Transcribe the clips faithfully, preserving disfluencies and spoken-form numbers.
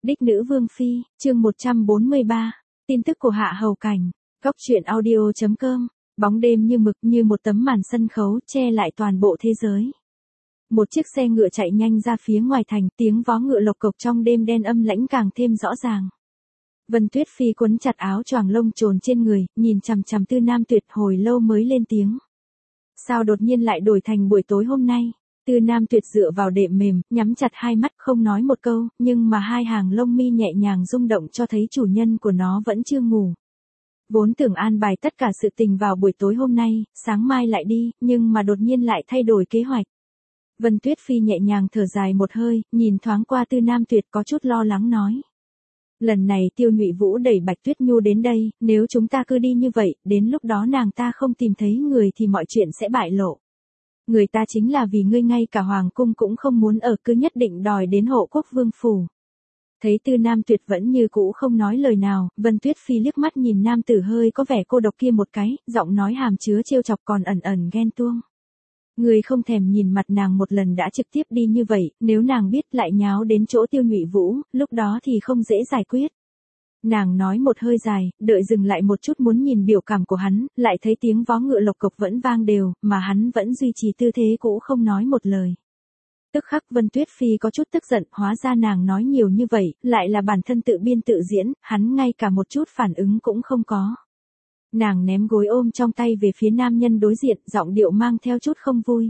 Đích nữ Vương Phi, chương một trăm bốn mươi ba, tin tức của Hạ Hầu Cảnh, góc truyện audio chấm com, bóng đêm như mực như một tấm màn sân khấu che lại toàn bộ thế giới. Một chiếc xe ngựa chạy nhanh ra phía ngoài thành, tiếng vó ngựa lộc cộc trong đêm đen âm lãnh càng thêm rõ ràng. Vân Tuyết Phi quấn chặt áo choàng lông trồn trên người, nhìn chằm chằm Tư Nam Tuyệt hồi lâu mới lên tiếng. Sao đột nhiên lại đổi thành buổi tối hôm nay? Tư Nam Tuyệt dựa vào đệm mềm, nhắm chặt hai mắt không nói một câu, nhưng mà hai hàng lông mi nhẹ nhàng rung động cho thấy chủ nhân của nó vẫn chưa ngủ. Vốn tưởng an bài tất cả sự tình vào buổi tối hôm nay, sáng mai lại đi, nhưng mà đột nhiên lại thay đổi kế hoạch. Vân Tuyết Phi nhẹ nhàng thở dài một hơi, nhìn thoáng qua Tư Nam Tuyệt có chút lo lắng nói. Lần này Tiêu Nhụy Vũ đẩy Bạch Tuyết Nhu đến đây, nếu chúng ta cứ đi như vậy, đến lúc đó nàng ta không tìm thấy người thì mọi chuyện sẽ bại lộ. Người ta chính là vì ngươi ngay cả hoàng cung cũng không muốn ở, cứ nhất định đòi đến Hộ Quốc Vương phủ. Thấy Tư Nam Tuyệt vẫn như cũ không nói lời nào, Vân Tuyết Phi liếc mắt nhìn nam tử hơi có vẻ cô độc kia một cái, giọng nói hàm chứa trêu chọc còn ẩn ẩn ghen tuông. Người không thèm nhìn mặt nàng một lần đã trực tiếp đi như vậy, nếu nàng biết lại nháo đến chỗ Tiêu Nhụy Vũ, lúc đó thì không dễ giải quyết. Nàng nói một hơi dài, đợi dừng lại một chút muốn nhìn biểu cảm của hắn, lại thấy tiếng vó ngựa lộc cộc vẫn vang đều, mà hắn vẫn duy trì tư thế cũ không nói một lời. Tức khắc Vân Tuyết Phi có chút tức giận, hóa ra nàng nói nhiều như vậy, lại là bản thân tự biên tự diễn, hắn ngay cả một chút phản ứng cũng không có. Nàng ném gối ôm trong tay về phía nam nhân đối diện, giọng điệu mang theo chút không vui.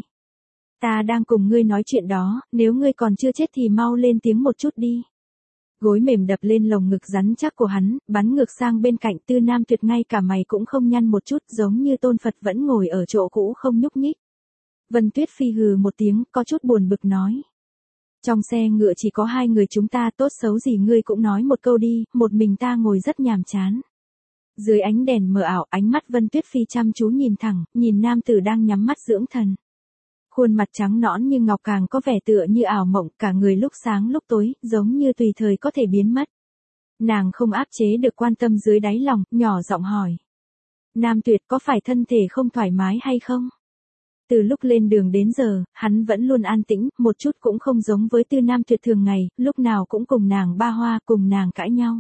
Ta đang cùng ngươi nói chuyện đó, nếu ngươi còn chưa chết thì mau lên tiếng một chút đi. Gối mềm đập lên lồng ngực rắn chắc của hắn, bắn ngược sang bên cạnh. Tư Nam Tuyệt ngay cả mày cũng không nhăn một chút, giống như tôn Phật vẫn ngồi ở chỗ cũ không nhúc nhích. Vân Tuyết Phi hừ một tiếng, có chút buồn bực nói. Trong xe ngựa chỉ có hai người chúng ta, tốt xấu gì ngươi cũng nói một câu đi, một mình ta ngồi rất nhàm chán. Dưới ánh đèn mờ ảo, ánh mắt Vân Tuyết Phi chăm chú nhìn thẳng, nhìn nam tử đang nhắm mắt dưỡng thần. Khuôn mặt trắng nõn như ngọc càng có vẻ tựa như ảo mộng, cả người lúc sáng lúc tối, giống như tùy thời có thể biến mất. Nàng không áp chế được quan tâm dưới đáy lòng, nhỏ giọng hỏi. Nam Tuyệt có phải thân thể không thoải mái hay không? Từ lúc lên đường đến giờ, hắn vẫn luôn an tĩnh, một chút cũng không giống với Tư Nam Tuyệt thường ngày, lúc nào cũng cùng nàng ba hoa, cùng nàng cãi nhau.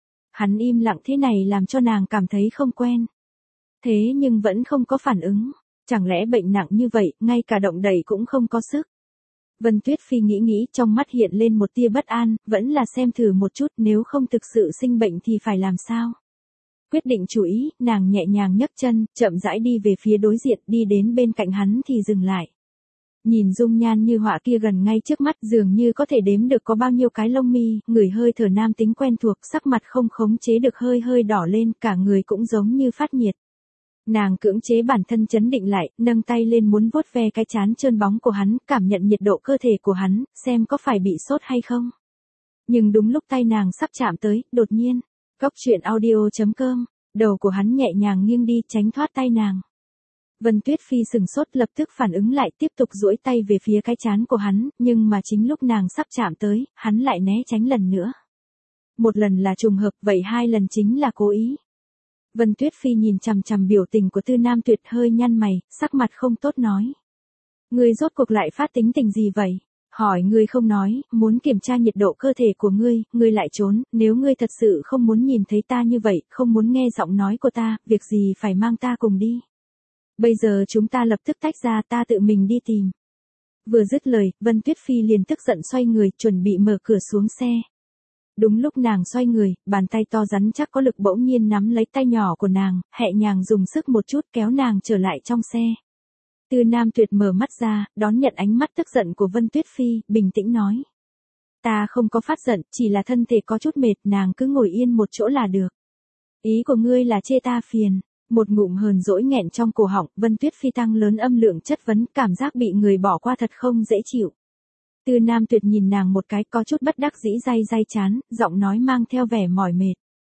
Hắn im lặng thế này làm cho nàng cảm thấy không quen. Thế nhưng vẫn không có phản ứng. Chẳng lẽ bệnh nặng như vậy, ngay cả động đậy cũng không có sức. Vân Tuyết Phi nghĩ nghĩ, trong mắt hiện lên một tia bất an, vẫn là xem thử một chút, nếu không thực sự sinh bệnh thì phải làm sao. Quyết định chú ý, nàng nhẹ nhàng nhấc chân, chậm rãi đi về phía đối diện, đi đến bên cạnh hắn thì dừng lại. Nhìn dung nhan như họa kia gần ngay trước mắt, dường như có thể đếm được có bao nhiêu cái lông mi, người hơi thở nam tính quen thuộc, sắc mặt không khống chế được hơi hơi đỏ lên, cả người cũng giống như phát nhiệt. Nàng cưỡng chế bản thân chấn định lại, nâng tay lên muốn vuốt ve cái trán trơn bóng của hắn, cảm nhận nhiệt độ cơ thể của hắn, xem có phải bị sốt hay không. Nhưng đúng lúc tay nàng sắp chạm tới, đột nhiên, góc truyện audio chấm com, đầu của hắn nhẹ nhàng nghiêng đi, tránh thoát tay nàng. Vân Tuyết Phi sừng sốt, lập tức phản ứng lại, tiếp tục duỗi tay về phía cái trán của hắn, nhưng mà chính lúc nàng sắp chạm tới, hắn lại né tránh lần nữa. Một lần là trùng hợp, vậy hai lần chính là cố ý. Vân Tuyết Phi nhìn chằm chằm biểu tình của Tư Nam Tuyệt hơi nhăn mày, sắc mặt không tốt nói. Ngươi rốt cuộc lại phát tính tình gì vậy? Hỏi ngươi không nói, muốn kiểm tra nhiệt độ cơ thể của ngươi, ngươi lại trốn, nếu ngươi thật sự không muốn nhìn thấy ta như vậy, không muốn nghe giọng nói của ta, việc gì phải mang ta cùng đi. Bây giờ chúng ta lập tức tách ra, ta tự mình đi tìm. Vừa dứt lời, Vân Tuyết Phi liền tức giận xoay người, chuẩn bị mở cửa xuống xe. Đúng lúc nàng xoay người, bàn tay to rắn chắc có lực bỗng nhiên nắm lấy tay nhỏ của nàng, nhẹ nhàng dùng sức một chút kéo nàng trở lại trong xe. Tư Nam Tuyệt mở mắt ra, đón nhận ánh mắt tức giận của Vân Tuyết Phi, bình tĩnh nói. Ta không có phát giận, chỉ là thân thể có chút mệt, nàng cứ ngồi yên một chỗ là được. Ý của ngươi là chê ta phiền. Một ngụm hờn dỗi nghẹn trong cổ họng, Vân Tuyết Phi tăng lớn âm lượng chất vấn, cảm giác bị người bỏ qua thật không dễ chịu. Tư Nam Tuyệt nhìn nàng một cái, có chút bất đắc dĩ day day chán, giọng nói mang theo vẻ mỏi mệt.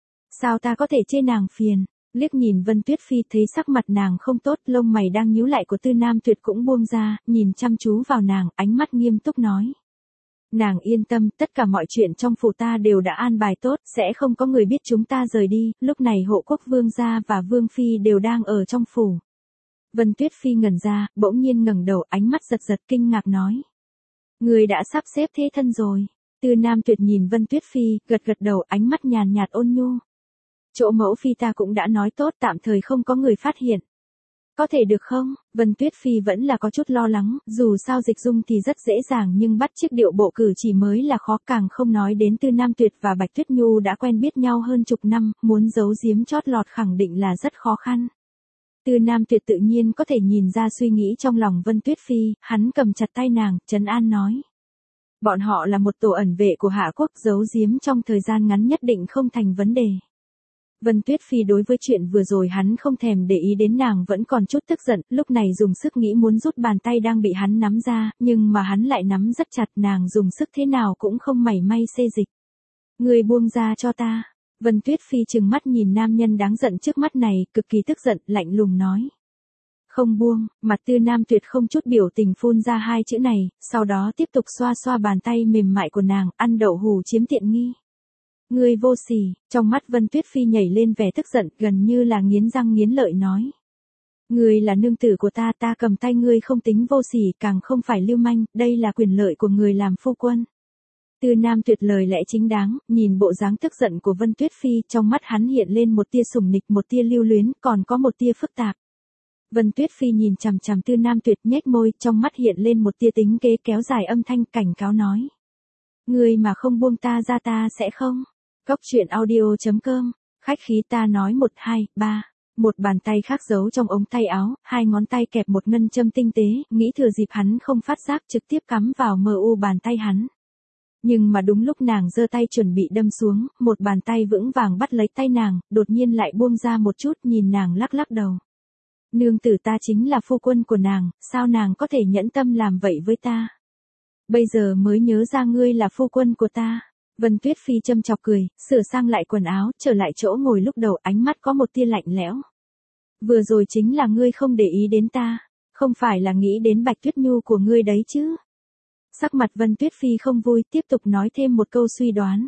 Sao ta có thể chê nàng phiền? Liếc nhìn Vân Tuyết Phi thấy sắc mặt nàng không tốt, lông mày đang nhíu lại của Tư Nam Tuyệt cũng buông ra, nhìn chăm chú vào nàng, ánh mắt nghiêm túc nói. Nàng yên tâm, tất cả mọi chuyện trong phủ ta đều đã an bài tốt, sẽ không có người biết chúng ta rời đi, lúc này Hộ Quốc Vương gia và Vương Phi đều đang ở trong phủ. Vân Tuyết Phi ngẩn ra, bỗng nhiên ngẩng đầu, ánh mắt giật giật kinh ngạc nói. Người đã sắp xếp thế thân rồi. Tư Nam Tuyệt nhìn Vân Tuyết Phi, gật gật đầu, ánh mắt nhàn nhạt ôn nhu. Chỗ mẫu phi ta cũng đã nói tốt, tạm thời không có người phát hiện. Có thể được không? Vân Tuyết Phi vẫn là có chút lo lắng, dù sao Dịch Dung thì rất dễ dàng nhưng bắt chước điệu bộ cử chỉ mới là khó, càng không nói đến Tư Nam Tuyệt và Bạch Tuyết Nhu đã quen biết nhau hơn chục năm, muốn giấu giếm chót lọt khẳng định là rất khó khăn. Tư Nam Tuyệt tự nhiên có thể nhìn ra suy nghĩ trong lòng Vân Tuyết Phi, hắn cầm chặt tay nàng, trấn an nói. Bọn họ là một tổ ẩn vệ của Hạ Quốc, giấu giếm trong thời gian ngắn nhất định không thành vấn đề. Vân Tuyết Phi đối với chuyện vừa rồi hắn không thèm để ý đến, nàng vẫn còn chút tức giận, lúc này dùng sức nghĩ muốn rút bàn tay đang bị hắn nắm ra, nhưng mà hắn lại nắm rất chặt, nàng dùng sức thế nào cũng không mảy may xê dịch. Người buông ra cho ta. Vân Tuyết Phi trừng mắt nhìn nam nhân đáng giận trước mắt này, cực kỳ tức giận, lạnh lùng nói. Không buông, mặt Tư Nam Tuyệt không chút biểu tình phun ra hai chữ này, sau đó tiếp tục xoa xoa bàn tay mềm mại của nàng, ăn đậu hù chiếm tiện nghi. Ngươi vô sỉ, trong mắt Vân Tuyết Phi nhảy lên vẻ tức giận, gần như là nghiến răng nghiến lợi nói. Ngươi là nương tử của ta, ta cầm tay ngươi không tính vô sỉ, càng không phải lưu manh, đây là quyền lợi của người làm phu quân. Tư Nam Tuyệt lời lẽ chính đáng, nhìn bộ dáng tức giận của Vân Tuyết Phi, trong mắt hắn hiện lên một tia sủng nịch, một tia lưu luyến, còn có một tia phức tạp. Vân Tuyết Phi nhìn chằm chằm Tư Nam Tuyệt, nhếch môi, trong mắt hiện lên một tia tính kế, kéo dài âm thanh cảnh cáo nói. Ngươi mà không buông ta ra ta sẽ không. Cốc truyện audio chấm com, khách khí ta nói một hai, ba. Một bàn tay khác giấu trong ống tay áo, hai ngón tay kẹp một ngân châm tinh tế, nghĩ thừa dịp hắn không phát giác trực tiếp cắm vào mờ u bàn tay hắn. Nhưng mà đúng lúc nàng giơ tay chuẩn bị đâm xuống, một bàn tay vững vàng bắt lấy tay nàng, đột nhiên lại buông ra một chút, nhìn nàng lắc lắc đầu. Nương tử ta chính là phu quân của nàng, sao nàng có thể nhẫn tâm làm vậy với ta? Bây giờ mới nhớ ra ngươi là phu quân của ta. Vân Tuyết Phi châm chọc cười, sửa sang lại quần áo, trở lại chỗ ngồi lúc đầu, ánh mắt có một tia lạnh lẽo. Vừa rồi chính là ngươi không để ý đến ta, không phải là nghĩ đến Bạch Tuyết Nhu của ngươi đấy chứ? Sắc mặt Vân Tuyết Phi không vui, tiếp tục nói thêm một câu suy đoán.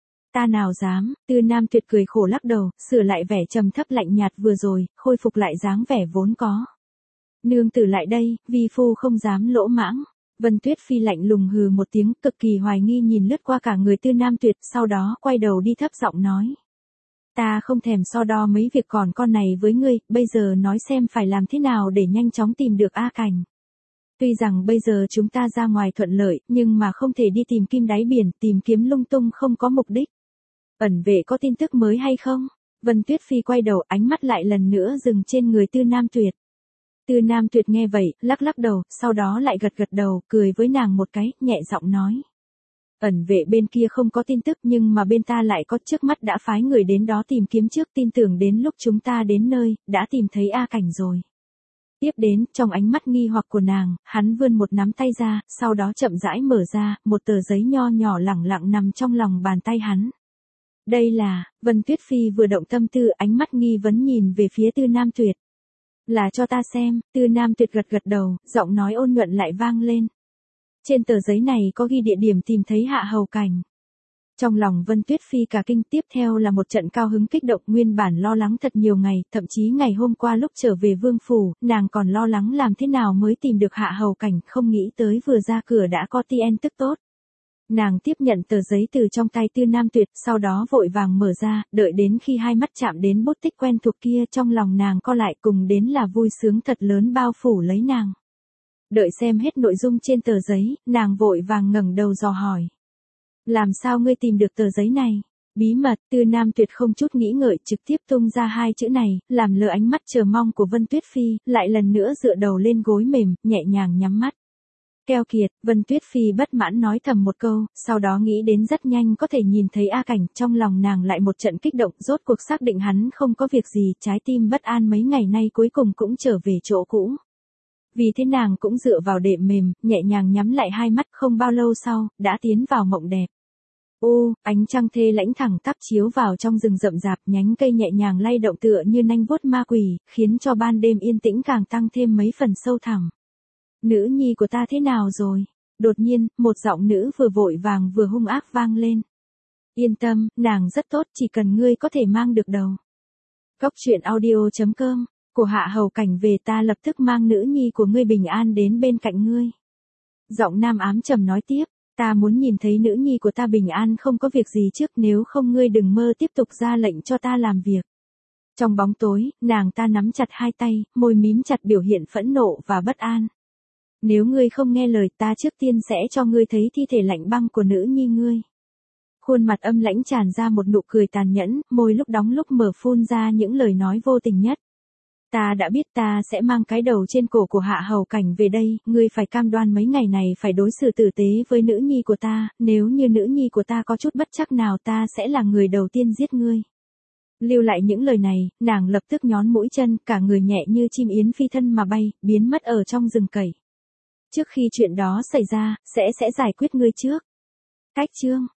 Ta nào dám, Tư Nam Tuyệt cười khổ lắc đầu, sửa lại vẻ trầm thấp lạnh nhạt vừa rồi, khôi phục lại dáng vẻ vốn có. Nương tử lại đây, vi phu không dám lỗ mãng. Vân Tuyết Phi lạnh lùng hừ một tiếng, cực kỳ hoài nghi nhìn lướt qua cả người Tư Nam Tuyệt, sau đó quay đầu đi thấp giọng nói. Ta không thèm so đo mấy việc còn con này với ngươi, bây giờ nói xem phải làm thế nào để nhanh chóng tìm được A Cảnh. Tuy rằng bây giờ chúng ta ra ngoài thuận lợi, nhưng mà không thể đi tìm kim đáy biển, tìm kiếm lung tung không có mục đích. Ẩn vệ có tin tức mới hay không? Vân Tuyết Phi quay đầu, ánh mắt lại lần nữa dừng trên người Tư Nam Tuyệt. Tư Nam Tuyệt nghe vậy, lắc lắc đầu, sau đó lại gật gật đầu, cười với nàng một cái, nhẹ giọng nói. Ẩn vệ bên kia không có tin tức nhưng mà bên ta lại có, trước mắt đã phái người đến đó tìm kiếm trước, tin tưởng đến lúc chúng ta đến nơi, đã tìm thấy A Cảnh rồi. Tiếp đến, trong ánh mắt nghi hoặc của nàng, hắn vươn một nắm tay ra, sau đó chậm rãi mở ra, một tờ giấy nho nhỏ lẳng lặng nằm trong lòng bàn tay hắn. Đây là, Vân Tuyết Phi vừa động tâm tư, ánh mắt nghi vấn nhìn về phía Tư Nam Tuyệt. Là cho ta xem, Tư Nam Tuyệt gật gật đầu, giọng nói ôn nhuận lại vang lên. Trên tờ giấy này có ghi địa điểm tìm thấy Hạ Hầu Cảnh. Trong lòng Vân Tuyết Phi cả kinh, tiếp theo là một trận cao hứng kích động, nguyên bản lo lắng thật nhiều ngày, thậm chí ngày hôm qua lúc trở về vương phủ, nàng còn lo lắng làm thế nào mới tìm được Hạ Hầu Cảnh, không nghĩ tới vừa ra cửa đã có tin tức tốt. Nàng tiếp nhận tờ giấy từ trong tay Tư Nam Tuyệt, sau đó vội vàng mở ra, đợi đến khi hai mắt chạm đến bút tích quen thuộc kia, trong lòng nàng co lại, cùng đến là vui sướng thật lớn bao phủ lấy nàng. Đợi xem hết nội dung trên tờ giấy, nàng vội vàng ngẩng đầu dò hỏi. Làm sao ngươi tìm được tờ giấy này? Bí mật. Tư Nam Tuyệt không chút nghĩ ngợi trực tiếp tung ra hai chữ này, làm lờ ánh mắt chờ mong của Vân Tuyết Phi, lại lần nữa dựa đầu lên gối mềm, nhẹ nhàng nhắm mắt. Keo kiệt, Vân Tuyết Phi bất mãn nói thầm một câu, sau đó nghĩ đến rất nhanh có thể nhìn thấy A Cảnh, trong lòng nàng lại một trận kích động, rốt cuộc xác định hắn không có việc gì, trái tim bất an mấy ngày nay cuối cùng cũng trở về chỗ cũ. Vì thế nàng cũng dựa vào đệm mềm, nhẹ nhàng nhắm lại hai mắt, không bao lâu sau, đã tiến vào mộng đẹp. Ô, ánh trăng thê lãnh thẳng tắp chiếu vào trong rừng rậm rạp, nhánh cây nhẹ nhàng lay động tựa như nanh vuốt ma quỷ, khiến cho ban đêm yên tĩnh càng tăng thêm mấy phần sâu thẳm. Nữ nhi của ta thế nào rồi? Đột nhiên, một giọng nữ vừa vội vàng vừa hung ác vang lên. Yên tâm, nàng rất tốt, chỉ cần ngươi có thể mang được đầu. Cốc truyện audio chấm com, của Hạ Hầu Cảnh về, ta lập tức mang nữ nhi của ngươi bình an đến bên cạnh ngươi. Giọng nam ám trầm nói tiếp. Ta muốn nhìn thấy nữ nhi của ta bình an không có việc gì trước, nếu không ngươi đừng mơ tiếp tục ra lệnh cho ta làm việc. Trong bóng tối, nàng ta nắm chặt hai tay, môi mím chặt biểu hiện phẫn nộ và bất an. Nếu ngươi không nghe lời ta trước tiên sẽ cho ngươi thấy thi thể lạnh băng của nữ nhi ngươi. Khuôn mặt âm lãnh tràn ra một nụ cười tàn nhẫn, môi lúc đóng lúc mở phun ra những lời nói vô tình nhất. Ta đã biết ta sẽ mang cái đầu trên cổ của Hạ Hầu Cảnh về đây, ngươi phải cam đoan mấy ngày này phải đối xử tử tế với nữ nhi của ta, nếu như nữ nhi của ta có chút bất trắc nào ta sẽ là người đầu tiên giết ngươi. Lưu lại những lời này, nàng lập tức nhón mũi chân, cả người nhẹ như chim yến phi thân mà bay, biến mất ở trong rừng cầy. Trước khi chuyện đó xảy ra, sẽ sẽ giải quyết ngươi trước. Cách chương